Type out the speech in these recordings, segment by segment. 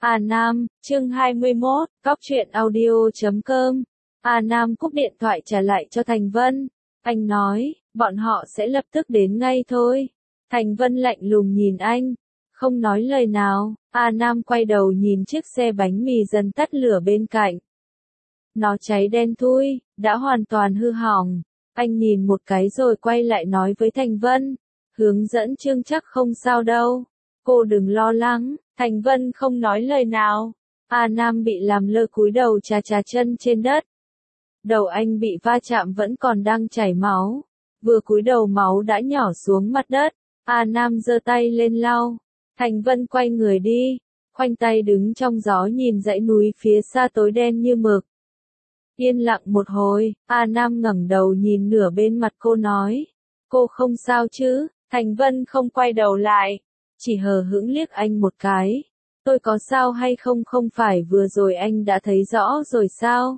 A Nam, chương 21, Cóc truyện audio.com. A Nam cúp điện thoại trả lại cho Thành Vân. Anh nói, bọn họ sẽ lập tức đến ngay thôi. Thành Vân lạnh lùng nhìn anh, không nói lời nào. A Nam quay đầu nhìn chiếc xe bánh mì dần tắt lửa bên cạnh. Nó cháy đen thui, đã hoàn toàn hư hỏng. Anh nhìn một cái rồi quay lại nói với Thành Vân, hướng dẫn Trương chắc không sao đâu. Cô đừng lo lắng. Thành Vân không nói lời nào. A Nam bị làm lơ cúi đầu chà chà chân trên đất. Đầu anh bị va chạm vẫn còn đang chảy máu. Vừa cúi đầu máu đã nhỏ xuống mặt đất. A Nam giơ tay lên lau. Thành Vân quay người đi, khoanh tay đứng trong gió nhìn dãy núi phía xa tối đen như mực. Yên lặng một hồi, A Nam ngẩng đầu nhìn nửa bên mặt cô nói, cô không sao chứ? Thành Vân không quay đầu lại, chỉ hờ hững liếc anh một cái. Tôi có sao hay không không phải vừa rồi anh đã thấy rõ rồi sao?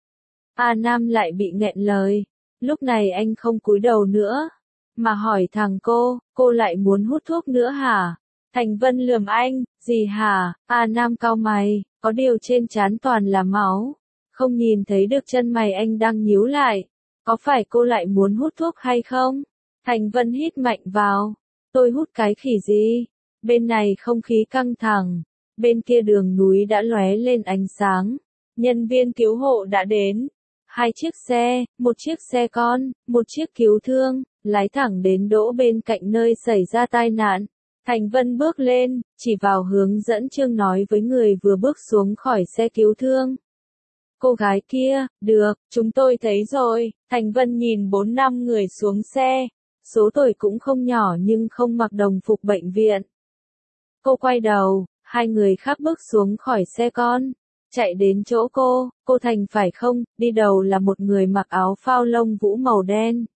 A Nam lại bị nghẹn lời. Lúc này anh không cúi đầu nữa, mà hỏi thằng cô lại muốn hút thuốc nữa hả? Thành Vân lườm anh, gì hả? A Nam cau mày, có điều trên trán toàn là máu. Không nhìn thấy được chân mày anh đang nhíu lại. Có phải cô lại muốn hút thuốc hay không? Thành Vân hít mạnh vào. Tôi hút cái khỉ gì? Bên này không khí căng thẳng. Bên kia đường núi đã lóe lên ánh sáng. Nhân viên cứu hộ đã đến. 2 chiếc xe, một chiếc xe con, một chiếc cứu thương, lái thẳng đến đỗ bên cạnh nơi xảy ra tai nạn. Thành Vân bước lên, chỉ vào hướng dẫn Trương nói với người vừa bước xuống khỏi xe cứu thương. Cô gái kia, được, chúng tôi thấy rồi. Thành Vân nhìn 4-5 người xuống xe. Số tuổi cũng không nhỏ nhưng không mặc đồng phục bệnh viện. Cô quay đầu, 2 người khác bước xuống khỏi xe con. Chạy đến chỗ cô Thành phải không? Đi đầu là một người mặc áo phao lông vũ màu đen.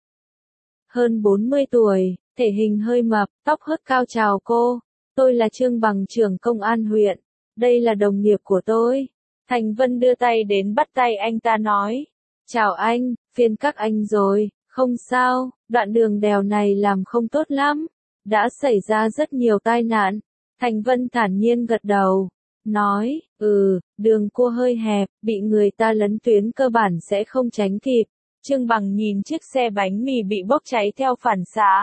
Hơn 40 tuổi, thể hình hơi mập, tóc hớt cao chào cô. Tôi là Trương Bằng trưởng công an huyện. Đây là đồng nghiệp của tôi. Thành Vân đưa tay đến bắt tay anh ta nói. Chào anh, phiền các anh rồi, không sao, đoạn đường đèo này làm không tốt lắm. Đã xảy ra rất nhiều tai nạn. Thành Vân thản nhiên gật đầu. Nói, đường cua hơi hẹp, bị người ta lấn tuyến cơ bản sẽ không tránh kịp. Trương Bằng nhìn chiếc xe bánh mì bị bốc cháy theo phản xạ.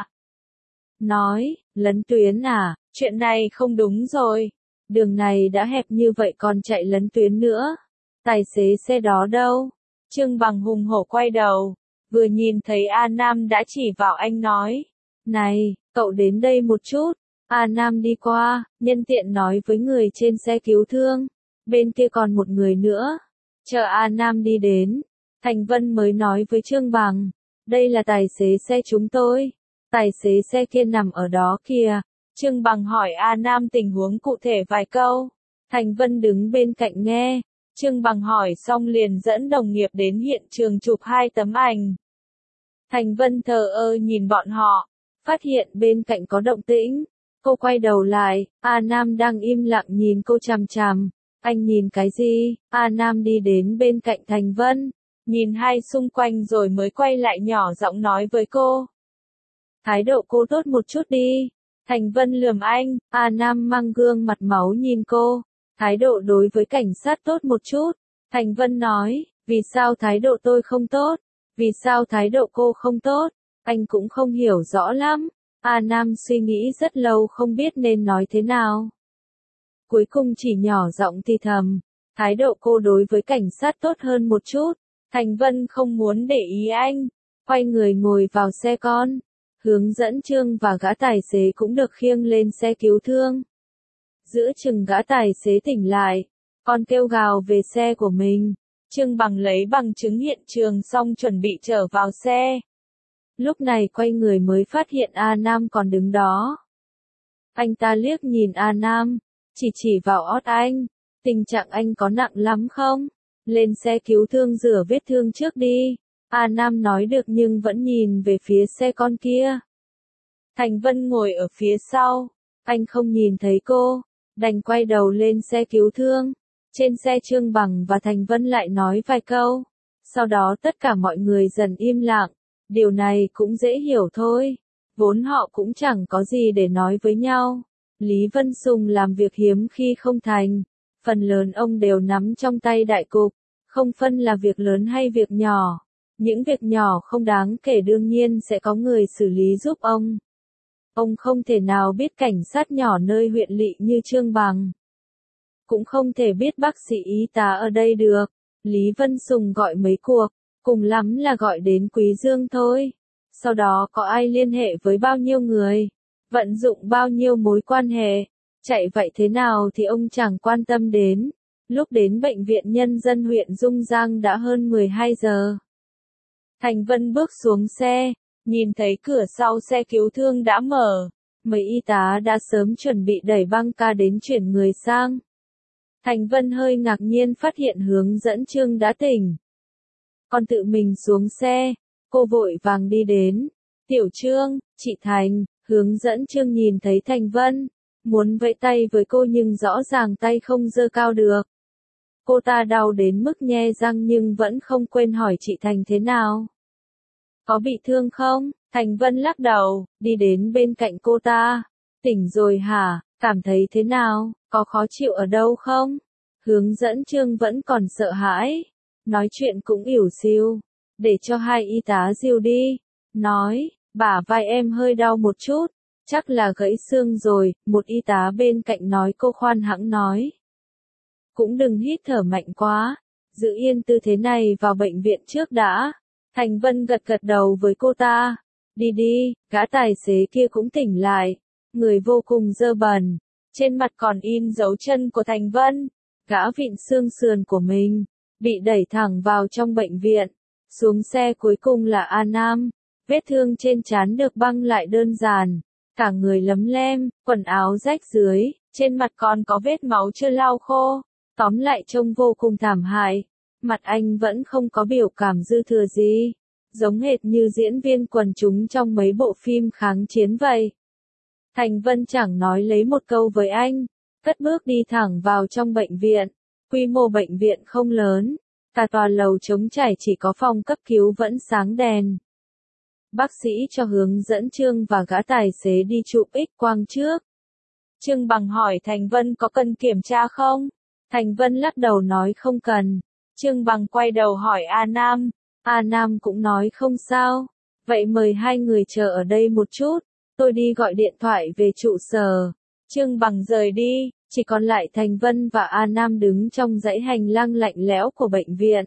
Nói, lấn tuyến à, chuyện này không đúng rồi. Đường này đã hẹp như vậy còn chạy lấn tuyến nữa. Tài xế xe đó đâu? Trương Bằng hùng hổ quay đầu. Vừa nhìn thấy A Nam đã chỉ vào anh nói. Này, cậu đến đây một chút. A Nam đi qua, nhân tiện nói với người trên xe cứu thương. Bên kia còn một người nữa. Chờ A Nam đi đến. Thành Vân mới nói với Trương Bằng. Đây là tài xế xe chúng tôi. Tài xế xe kia nằm ở đó kìa. Trương Bằng hỏi A Nam tình huống cụ thể vài câu. Thành Vân đứng bên cạnh nghe. Trương Bằng hỏi xong liền dẫn đồng nghiệp đến hiện trường chụp 2 tấm ảnh. Thành Vân thờ ơ nhìn bọn họ. Phát hiện bên cạnh có động tĩnh. Cô quay đầu lại, A Nam đang im lặng nhìn cô chằm chằm. Anh nhìn cái gì? A Nam đi đến bên cạnh Thành Vân. Nhìn hai xung quanh rồi mới quay lại nhỏ giọng nói với cô. Thái độ cô tốt một chút đi. Thành Vân lườm anh, A Nam mang gương mặt máu nhìn cô. Thái độ đối với cảnh sát tốt một chút. Thành Vân nói, vì sao thái độ tôi không tốt? Vì sao thái độ cô không tốt? Anh cũng không hiểu rõ lắm. A Nam suy nghĩ rất lâu không biết nên nói thế nào. Cuối cùng chỉ nhỏ giọng thì thầm. Thái độ cô đối với cảnh sát tốt hơn một chút. Thành Vân không muốn để ý anh. Quay người ngồi vào xe con. Hướng dẫn Trương và gã tài xế cũng được khiêng lên xe cứu thương. Giữa chừng gã tài xế tỉnh lại. Còn kêu gào về xe của mình. Trương Bằng lấy bằng chứng hiện trường xong chuẩn bị trở vào xe. Lúc này quay người mới phát hiện A Nam còn đứng đó. Anh ta liếc nhìn A Nam, chỉ vào ót anh. Tình trạng anh có nặng lắm không? Lên xe cứu thương rửa vết thương trước đi. A Nam nói được nhưng vẫn nhìn về phía xe con kia. Thành Vân ngồi ở phía sau. Anh không nhìn thấy cô, đành quay đầu lên xe cứu thương. Trên xe Trương Bằng và Thành Vân lại nói vài câu. Sau đó tất cả mọi người dần im lặng. Điều này cũng dễ hiểu thôi. Vốn họ cũng chẳng có gì để nói với nhau. Lý Vân Sùng làm việc hiếm khi không thành. phần lớn ông đều nắm trong tay đại cục, không phân là việc lớn hay việc nhỏ. Những việc nhỏ không đáng kể đương nhiên sẽ có người xử lý giúp ông. Ông không thể nào biết cảnh sát nhỏ nơi huyện lỵ như Trương Bằng. Cũng không thể biết bác sĩ y tá ở đây được. Lý Vân Sùng gọi mấy cuộc, cùng lắm là gọi đến Quý Dương thôi. Sau đó có ai liên hệ với bao nhiêu người, vận dụng bao nhiêu mối quan hệ, chạy vậy thế nào thì ông chẳng quan tâm đến. Lúc đến Bệnh viện Nhân dân huyện Dung Giang đã hơn 12 giờ. Thành Vân bước xuống xe, nhìn thấy cửa sau xe cứu thương đã mở, mấy y tá đã sớm chuẩn bị đẩy băng ca đến chuyển người sang. Thành Vân hơi ngạc nhiên phát hiện hướng dẫn Trương đã tỉnh. Còn tự mình xuống xe, cô vội vàng đi đến. Tiểu Trương, chị Thành, hướng dẫn Trương nhìn thấy Thành Vân, muốn vẫy tay với cô nhưng rõ ràng tay không giơ cao được. Cô ta đau đến mức nhe răng nhưng vẫn không quên hỏi chị Thành thế nào. Có bị thương không? Thành Vân lắc đầu, đi đến bên cạnh cô ta. Tỉnh rồi hả? Cảm thấy thế nào? Có khó chịu ở đâu không? Hướng dẫn Trương vẫn còn sợ hãi. Nói chuyện cũng ỉu xìu. Để cho hai y tá dìu đi. Nói, bả vai em hơi đau một chút. Chắc là gãy xương rồi. Một y tá bên cạnh nói cô khoan hãng nói. Cũng đừng hít thở mạnh quá. Giữ yên tư thế này vào bệnh viện trước đã. Thành Vân gật gật đầu với cô ta. Đi đi, gã tài xế kia cũng tỉnh lại. Người vô cùng dơ bẩn. Trên mặt còn in dấu chân của Thành Vân. Gã vịn xương sườn của mình. Bị đẩy thẳng vào trong bệnh viện. Xuống xe cuối cùng là A Nam. Vết thương trên trán được băng lại đơn giản. Cả người lấm lem, quần áo rách dưới. Trên mặt còn có vết máu chưa lau khô. Tóm lại trông vô cùng thảm hại. Mặt anh vẫn không có biểu cảm dư thừa gì. Giống hệt như diễn viên quần chúng trong mấy bộ phim kháng chiến vậy. Thành Vân chẳng nói lấy một câu với anh. Cất bước đi thẳng vào trong bệnh viện. Quy mô bệnh viện không lớn. Cả tòa lầu trống trải chỉ có phòng cấp cứu vẫn sáng đèn. Bác sĩ cho hướng dẫn Trương và gã tài xế đi chụp X-quang trước. Trương Bằng hỏi Thành Vân có cần kiểm tra không? Thành Vân lắc đầu nói không cần. Trương Bằng quay đầu hỏi A Nam. A Nam cũng nói không sao. Vậy mời hai người chờ ở đây một chút. Tôi đi gọi điện thoại về trụ sở. Trương Bằng rời đi. Chỉ còn lại Thành Vân và A Nam đứng trong dãy hành lang lạnh lẽo của bệnh viện.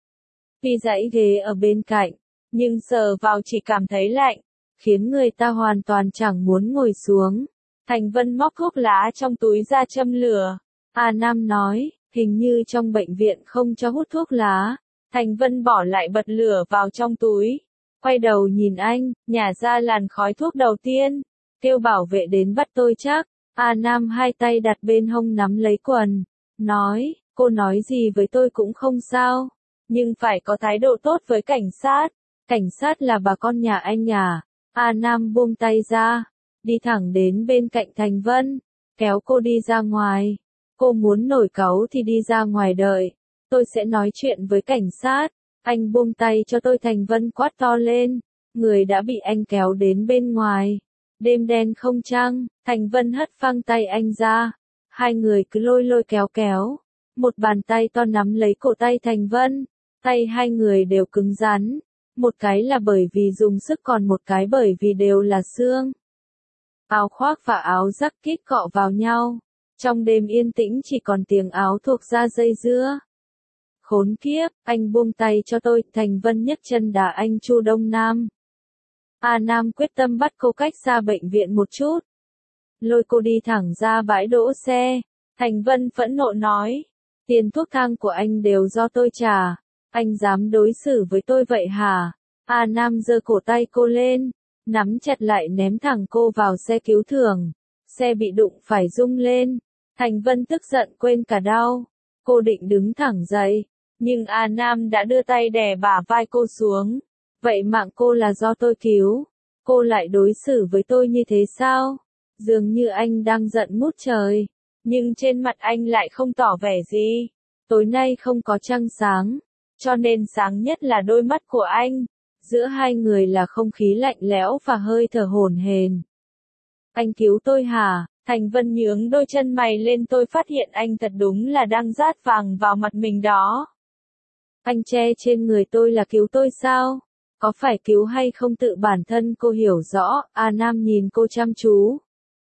Vì dãy ghế ở bên cạnh, nhưng sờ vào chỉ cảm thấy lạnh, khiến người ta hoàn toàn chẳng muốn ngồi xuống. Thành Vân móc thuốc lá trong túi ra châm lửa. A Nam nói, hình như trong bệnh viện không cho hút thuốc lá. Thành Vân bỏ lại bật lửa vào trong túi. Quay đầu nhìn anh, nhả ra làn khói thuốc đầu tiên. Kêu bảo vệ đến bắt tôi chắc. A Nam hai tay đặt bên hông nắm lấy quần. Nói, cô nói gì với tôi cũng không sao. Nhưng phải có thái độ tốt với cảnh sát. Cảnh sát là bà con nhà anh à. A Nam buông tay ra. Đi thẳng đến bên cạnh Thành Vân. Kéo cô đi ra ngoài. Cô muốn nổi cáu thì đi ra ngoài đợi. Tôi sẽ nói chuyện với cảnh sát. Anh buông tay cho tôi. Thành Vân quát to lên. Người đã bị anh kéo đến bên ngoài. Đêm đen không trăng, Thành Vân hất phăng tay anh ra. Hai người cứ lôi lôi kéo kéo. Một bàn tay to nắm lấy cổ tay Thành Vân. Tay hai người đều cứng rắn. Một cái là bởi vì dùng sức còn một cái bởi vì đều là xương. Áo khoác và áo jacket cọ vào nhau. Trong đêm yên tĩnh chỉ còn tiếng áo thuộc da dây dưa. Khốn kiếp, anh buông tay cho tôi. Thành Vân nhấc chân đá anh Chu Đông Nam. A Nam quyết tâm bắt cô cách xa bệnh viện một chút. Lôi cô đi thẳng ra bãi đỗ xe. Thành Vân phẫn nộ nói. Tiền thuốc thang của anh đều do tôi trả. Anh dám đối xử với tôi vậy hả? A Nam giơ cổ tay cô lên. Nắm chặt lại ném thẳng cô vào xe cứu thương. Xe bị đụng phải rung lên. Thành Vân tức giận quên cả đau. Cô định đứng thẳng dậy. Nhưng A Nam đã đưa tay đè bả vai cô xuống. Vậy mạng cô là do tôi cứu. Cô lại đối xử với tôi như thế sao? Dường như anh đang giận ngút trời. Nhưng trên mặt anh lại không tỏ vẻ gì. Tối nay không có trăng sáng. Cho nên sáng nhất là đôi mắt của anh. Giữa hai người là không khí lạnh lẽo và hơi thở hổn hển. Anh cứu tôi hả? Thành Vân nhướng đôi chân mày lên, tôi phát hiện anh thật đúng là đang rát vàng vào mặt mình đó. Anh che trên người tôi là cứu tôi sao? Có phải cứu hay không tự bản thân cô hiểu rõ. A Nam nhìn cô chăm chú.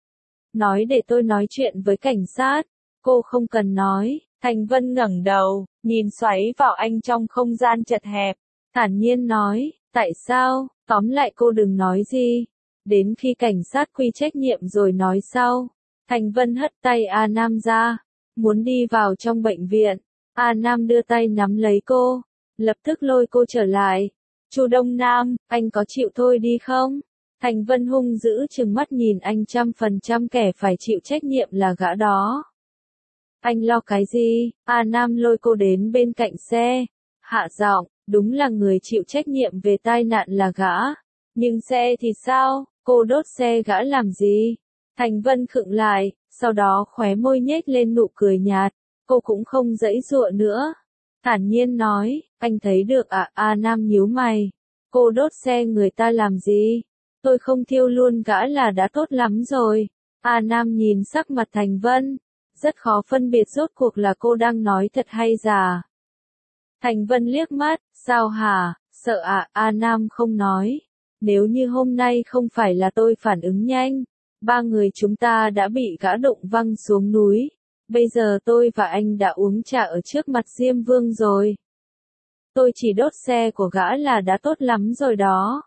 Nói để tôi nói chuyện với cảnh sát. Cô không cần nói. Thành Vân ngẩng đầu, nhìn xoáy vào anh trong không gian chật hẹp. Thản nhiên nói, tại sao? Tóm lại cô đừng nói gì. Đến khi cảnh sát quy trách nhiệm rồi nói sau. Thành Vân hất tay A Nam ra. Muốn đi vào trong bệnh viện. A Nam đưa tay nắm lấy cô. Lập tức lôi cô trở lại. Chu Đông Nam, anh có chịu thôi đi không? Thành Vân hung dữ trừng mắt nhìn anh, 100% kẻ phải chịu trách nhiệm là gã đó. Anh lo cái gì? A Nam lôi cô đến bên cạnh xe. Hạ giọng, đúng là người chịu trách nhiệm về tai nạn là gã. Nhưng xe thì sao? Cô đốt xe gã làm gì? Thành Vân khựng lại, sau đó khóe môi nhếch lên nụ cười nhạt. Cô cũng không giãy giụa nữa. Thản nhiên nói, anh thấy được à? A Nam nhíu mày. Cô đốt xe người ta làm gì? Tôi không thiêu luôn gã là đã tốt lắm rồi. A Nam nhìn sắc mặt Thành Vân. Rất khó phân biệt rốt cuộc là cô đang nói thật hay giả. Thành Vân liếc mắt, sao hả, sợ à? A Nam không nói. Nếu như hôm nay không phải là tôi phản ứng nhanh, ba người chúng ta đã bị gã đụng văng xuống núi. Bây giờ tôi và anh đã uống trà ở trước mặt Diêm Vương rồi. Tôi chỉ đốt xe của gã là đã tốt lắm rồi đó.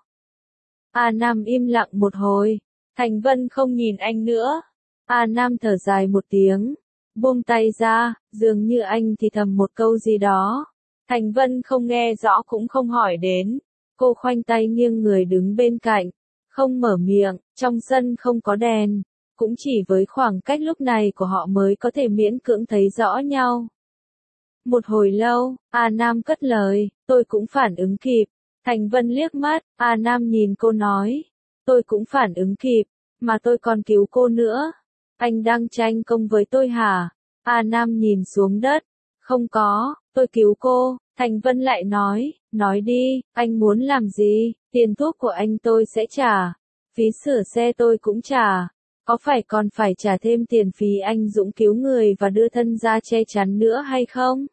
A Nam im lặng một hồi. Thành Vân không nhìn anh nữa. A Nam thở dài một tiếng. Buông tay ra, dường như anh thì thầm một câu gì đó. Thành Vân không nghe rõ cũng không hỏi đến. Cô khoanh tay nghiêng người đứng bên cạnh. Không mở miệng, trong sân không có đèn. Cũng chỉ với khoảng cách lúc này của họ mới có thể miễn cưỡng thấy rõ nhau. Một hồi lâu, A Nam cất lời, tôi cũng phản ứng kịp. Thành Vân liếc mắt, A Nam nhìn cô nói. Tôi cũng phản ứng kịp, mà tôi còn cứu cô nữa. Anh đang tranh công với tôi hả? A Nam nhìn xuống đất. Không có, tôi cứu cô. Thành Vân lại nói đi, anh muốn làm gì? Tiền thuốc của anh tôi sẽ trả. Phí sửa xe tôi cũng trả. Có phải còn phải trả thêm tiền phí anh Dũng cứu người và đưa thân ra che chắn nữa hay không?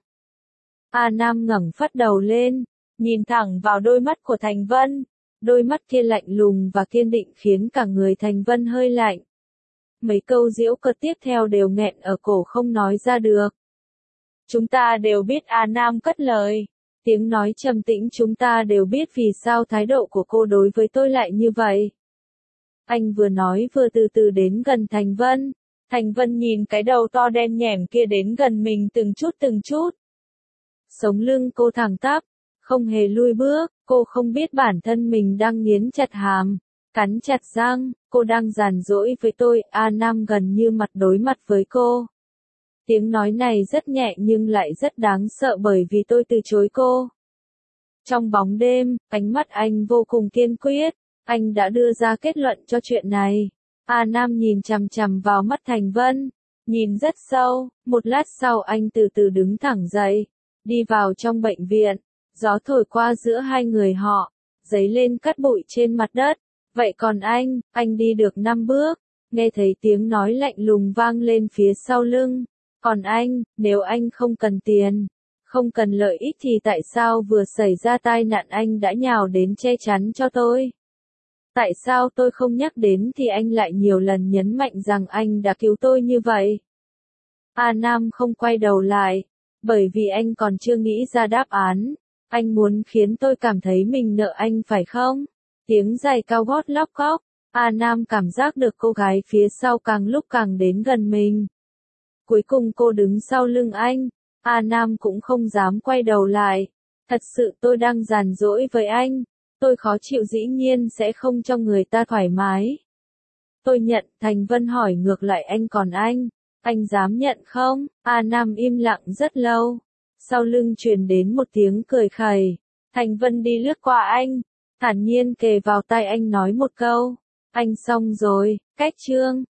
A Nam ngẩng phát đầu lên, nhìn thẳng vào đôi mắt của Thành Vân. Đôi mắt kia lạnh lùng và kiên định khiến cả người Thành Vân hơi lạnh. Mấy câu giễu cợt tiếp theo đều nghẹn ở cổ không nói ra được. Chúng ta đều biết, A Nam cất lời. Tiếng nói trầm tĩnh, chúng ta đều biết vì sao thái độ của cô đối với tôi lại như vậy. Anh vừa nói vừa từ từ đến gần Thành Vân. Thành Vân nhìn cái đầu to đen nhẻm kia đến gần mình từng chút. Sống lưng cô thẳng tắp, không hề lui bước, cô không biết bản thân mình đang nghiến chặt hàm, cắn chặt răng, cô đang giàn dỗi với tôi. A Nam gần như mặt đối mặt với cô. Tiếng nói này rất nhẹ nhưng lại rất đáng sợ bởi vì tôi từ chối cô. Trong bóng đêm, ánh mắt anh vô cùng kiên quyết, anh đã đưa ra kết luận cho chuyện này. A Nam nhìn chằm chằm vào mắt Thành Vân, nhìn rất sâu, một lát sau anh từ từ đứng thẳng dậy, đi vào trong bệnh viện, gió thổi qua giữa hai người họ, giấy lên cát bụi trên mặt đất. Vậy còn anh đi được 5 bước, nghe thấy tiếng nói lạnh lùng vang lên phía sau lưng. Còn anh, nếu anh không cần tiền, không cần lợi ích thì tại sao vừa xảy ra tai nạn anh đã nhào đến che chắn cho tôi? Tại sao tôi không nhắc đến thì anh lại nhiều lần nhấn mạnh rằng anh đã cứu tôi như vậy? A Nam không quay đầu lại, bởi vì anh còn chưa nghĩ ra đáp án. Anh muốn khiến tôi cảm thấy mình nợ anh phải không? Tiếng giày cao gót lóc cóc. A Nam cảm giác được cô gái phía sau càng lúc càng đến gần mình. Cuối cùng cô đứng sau lưng anh. A Nam cũng không dám quay đầu lại. Thật sự tôi đang giàn dỗi với anh. Tôi khó chịu, dĩ nhiên sẽ không cho người ta thoải mái. Tôi nhận. Thành Vân hỏi ngược lại, anh còn anh dám nhận không? A Nam im lặng rất lâu. Sau lưng truyền đến một tiếng cười khẩy. Thành Vân đi lướt qua anh, thản nhiên kề vào tai anh nói một câu. Anh xong rồi, cách chương.